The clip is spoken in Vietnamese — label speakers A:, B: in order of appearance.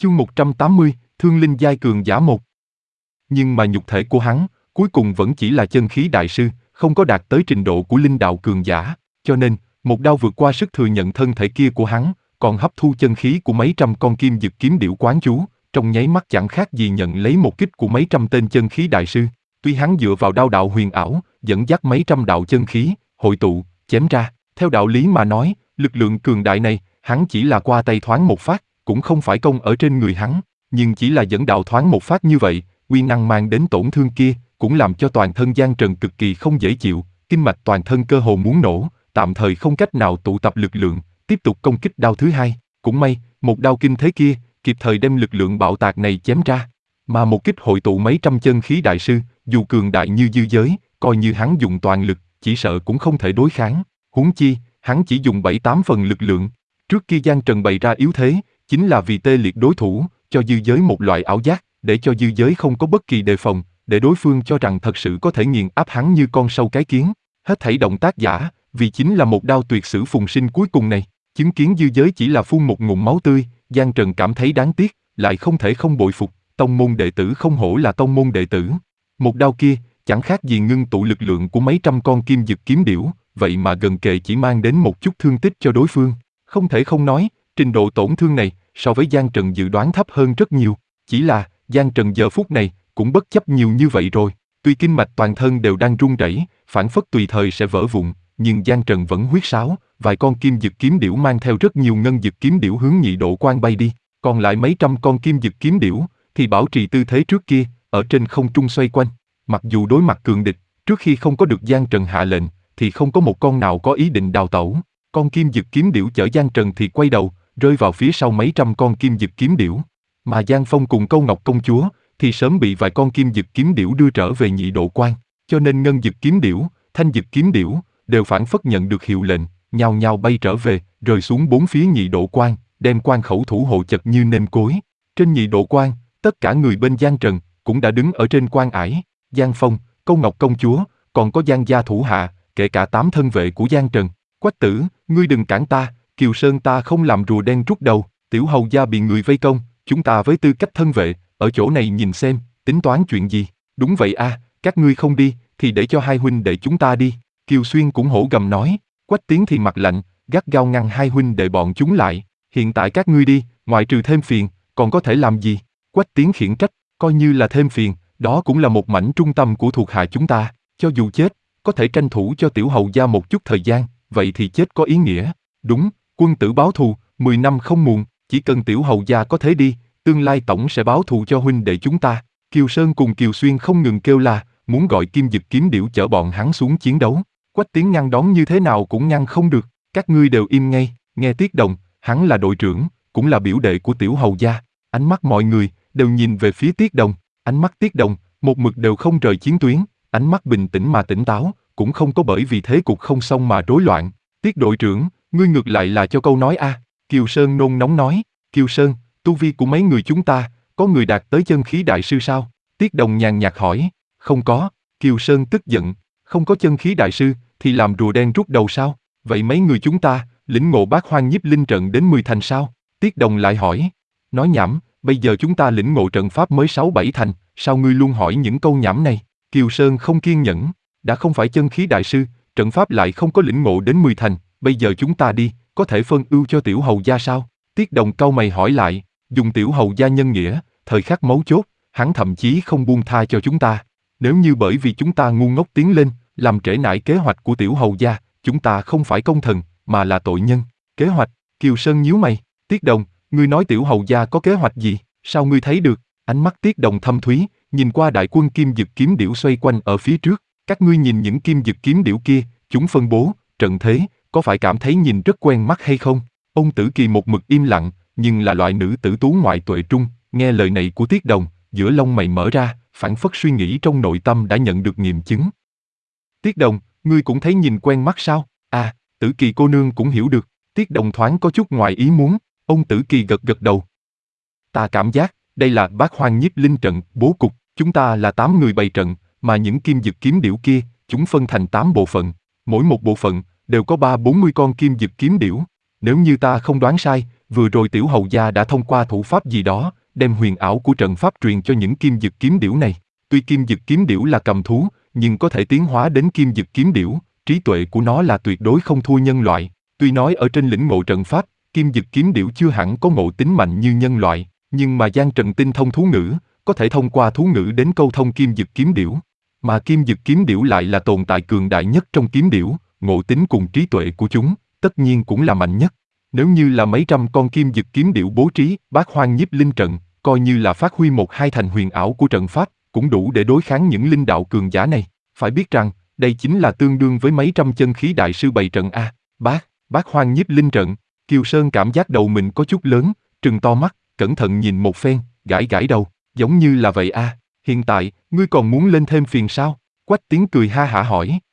A: Chương 180, Thương Linh Giai Cường Giả 1. Nhưng mà nhục thể của hắn, cuối cùng vẫn chỉ là chân khí đại sư, không có đạt tới trình độ của linh đạo cường giả, cho nên, một đao vượt qua sức thừa nhận thân thể kia của hắn, còn hấp thu chân khí của mấy trăm con kim dực kiếm điểu quán chú, trong nháy mắt chẳng khác gì nhận lấy một kích của mấy trăm tên chân khí đại sư. Tuy hắn dựa vào đao đạo huyền ảo, dẫn dắt mấy trăm đạo chân khí, hội tụ, chém ra, theo đạo lý mà nói, lực lượng cường đại này, hắn chỉ là qua tay thoáng một phát, cũng không phải công ở trên người hắn, nhưng chỉ là dẫn đạo thoáng một phát như vậy, uy năng mang đến tổn thương kia, cũng làm cho toàn thân Giang Trần cực kỳ không dễ chịu, kinh mạch toàn thân cơ hồ muốn nổ, tạm thời không cách nào tụ tập lực lượng, tiếp tục công kích đao thứ hai. Cũng may, một đao kinh thế kia, kịp thời đem lực lượng bạo tạc này chém ra, mà một kích hội tụ mấy trăm chân khí đại sư, dù cường đại như dư giới, coi như hắn dùng toàn lực, chỉ sợ cũng không thể đối kháng, huống chi, hắn chỉ dùng 7-8 phần lực lượng. Trước kia Giang Trần bày ra yếu thế, chính là vì tê liệt đối thủ, cho dư giới một loại ảo giác, để cho dư giới không có bất kỳ đề phòng, để đối phương cho rằng thật sự có thể nghiền áp hắn như con sâu cái kiến. Hết thảy động tác giả, vì chính là một đao tuyệt sử phùng sinh cuối cùng này. Chứng kiến dư giới chỉ là phun một ngụm máu tươi, Giang Trần cảm thấy đáng tiếc, lại không thể không bội phục, tông môn đệ tử không hổ là tông môn đệ tử. Một đao kia, chẳng khác gì ngưng tụ lực lượng của mấy trăm con kim dực kiếm điểu, vậy mà gần kề chỉ mang đến một chút thương tích cho đối phương. Không thể không nói, trình độ tổn thương này, so với Giang Trần dự đoán thấp hơn rất nhiều. Chỉ là, Giang Trần giờ phút này, cũng bất chấp nhiều như vậy rồi. Tuy kinh mạch toàn thân đều đang run rẩy, phảng phất tùy thời sẽ vỡ vụn, nhưng Giang Trần vẫn huýt sáo, vài con kim dực kiếm điểu mang theo rất nhiều ngân dực kiếm điểu hướng nhị độ quan bay đi. Còn lại mấy trăm con kim dực kiếm điểu, thì bảo trì tư thế trước kia, ở trên không trung xoay quanh. Mặc dù đối mặt cường địch, trước khi không có được Giang Trần hạ lệnh, thì không có một con nào có ý định đào tẩu. Con kim dực kiếm điểu chở Giang Trần thì quay đầu, rơi vào phía sau mấy trăm con kim dực kiếm điểu. Mà Giang Phong cùng Câu Ngọc công chúa, thì sớm bị vài con kim dực kiếm điểu đưa trở về nhị độ quan. Cho nên ngân dực kiếm điểu, thanh dực kiếm điểu, đều phảng phất nhận được hiệu lệnh, nhao nhao bay trở về, rơi xuống bốn phía nhị độ quan, đem quan khẩu thủ hộ chật như nêm cối. Trên nhị độ quan, tất cả người bên Giang Trần, cũng đã đứng ở trên quan ải. Giang Phong, Câu Ngọc công chúa, còn có Giang gia thủ hạ, kể cả 8 thân vệ của Giang Trần. Quách tử, ngươi đừng cản ta, Kiều Sơn ta không làm rùa đen rút đầu, tiểu hầu gia bị người vây công, chúng ta với tư cách thân vệ, ở chỗ này nhìn xem, tính toán chuyện gì. Đúng vậy a, các ngươi không đi, thì để cho hai huynh đệ chúng ta đi. Kiều Xuyên cũng hổ gầm nói. Quách Tiến thì mặt lạnh, gắt gao ngăn hai huynh đệ bọn chúng lại. Hiện tại các ngươi đi, ngoại trừ thêm phiền, còn có thể làm gì? Quách Tiến khiển trách, coi như là thêm phiền, đó cũng là một mảnh trung tâm của thuộc hạ chúng ta. Cho dù chết, có thể tranh thủ cho tiểu hầu gia một chút thời gian, vậy thì chết có ý nghĩa. Đúng, quân tử báo thù, 10 năm không muộn, chỉ cần tiểu hầu gia có thế đi, tương lai tổng sẽ báo thù cho huynh đệ chúng ta. Kiều Sơn cùng Kiều Xuyên không ngừng kêu la, muốn gọi kim dực kiếm điểu chở bọn hắn xuống chiến đấu. Quách Tiến ngăn đón như thế nào cũng ngăn không được, các ngươi đều im ngay. Nghe Tiết Đồng, hắn là đội trưởng, cũng là biểu đệ của tiểu hầu gia. Ánh mắt mọi người đều nhìn về phía Tiết Đồng, ánh mắt Tiết Đồng một mực đều không rời chiến tuyến, ánh mắt bình tĩnh mà tỉnh táo, cũng không có bởi vì thế cục không xong mà rối loạn. Tiết đội trưởng, ngươi ngược lại là cho câu nói a. Kiều Sơn nôn nóng nói. Kiều Sơn, tu vi của mấy người chúng ta, có người đạt tới chân khí đại sư sao? Tiết Đồng nhàn nhạt hỏi. Không có. Kiều Sơn tức giận. Không có chân khí đại sư, thì làm rùa đen rút đầu sao? Vậy mấy người chúng ta, lĩnh ngộ bát hoang nhiếp linh trận đến 10 thành sao? Tiết Đồng lại hỏi. Nói nhảm, bây giờ chúng ta lĩnh ngộ trận pháp mới 6-7 thành, sao ngươi luôn hỏi những câu nhảm này? Kiều Sơn không kiên nhẫn. Đã không phải chân khí đại sư, trận pháp lại không có lĩnh ngộ đến 10 thành, bây giờ chúng ta đi, có thể phân ưu cho tiểu hầu gia sao? Tiết Đồng cau mày hỏi lại. Dùng tiểu hầu gia nhân nghĩa, thời khắc mấu chốt, hắn thậm chí không buông tha cho chúng ta. Nếu như bởi vì chúng ta ngu ngốc tiến lên, làm trễ nải kế hoạch của tiểu hầu gia, chúng ta không phải công thần, mà là tội nhân. Kế hoạch? Kiều Sơn nhíu mày. Tiết Đồng, ngươi nói tiểu hầu gia có kế hoạch gì? Sao ngươi thấy được? Ánh mắt Tiết Đồng thâm thúy, nhìn qua đại quân kim dực kiếm điểu xoay quanh ở phía trước. Các ngươi nhìn những kim dực kiếm điểu kia, chúng phân bố, trận thế, có phải cảm thấy nhìn rất quen mắt hay không? Ôn Tử Kỳ một mực im lặng, nhưng là loại nữ tử tú ngoại tuệ trung, nghe lời này của Tiết Đồng, giữa lông mày mở ra, phảng phất suy nghĩ trong nội tâm đã nhận được nghiệm chứng. Tiết Đồng, ngươi cũng thấy nhìn quen mắt sao? À, Tử Kỳ cô nương cũng hiểu được. Tiết Đồng thoáng có chút ngoài ý muốn. Ôn Tử Kỳ gật gật đầu. Ta cảm giác, đây là bát hoang nhiếp linh trận, bố cục, chúng ta là 8 người bày trận, mà những kim dực kiếm điểu kia, chúng phân thành 8 bộ phận, mỗi một bộ phận đều có 30-40 con kim dực kiếm điểu. Nếu như ta không đoán sai, Vừa rồi tiểu hầu gia đã thông qua thủ pháp gì đó, đem huyền ảo của trận pháp truyền cho những kim dực kiếm điểu này. Tuy kim dực kiếm điểu là cầm thú, nhưng có thể tiến hóa đến kim dực kiếm điểu, trí tuệ của nó là tuyệt đối không thua nhân loại. Tuy nói ở trên lĩnh ngộ trận pháp, kim dực kiếm điểu chưa hẳn có ngộ tính mạnh như nhân loại, nhưng mà Giang Trần tinh thông thú ngữ, có thể thông qua thú ngữ đến câu thông kim dực kiếm điểu. Mà kim dực kiếm điểu lại là tồn tại cường đại nhất trong kiếm điểu, ngộ tính cùng trí tuệ của chúng, tất nhiên cũng là mạnh nhất. Nếu như là mấy trăm con kim dực kiếm điểu bố trí Bát Hoang Nhiếp Linh trận, coi như là phát huy một hai thành huyền ảo của trận pháp, cũng đủ để đối kháng những linh đạo cường giả này. Phải biết rằng, đây chính là tương đương với mấy trăm chân khí đại sư bày trận a. Bát Hoang Nhiếp Linh trận. Kiều Sơn cảm giác đầu mình có chút lớn, trừng to mắt, cẩn thận nhìn một phen, gãi gãi đầu, giống như là vậy a. Hiện tại, ngươi còn muốn lên thêm phiền sao? Quách Tiến cười ha hả hỏi.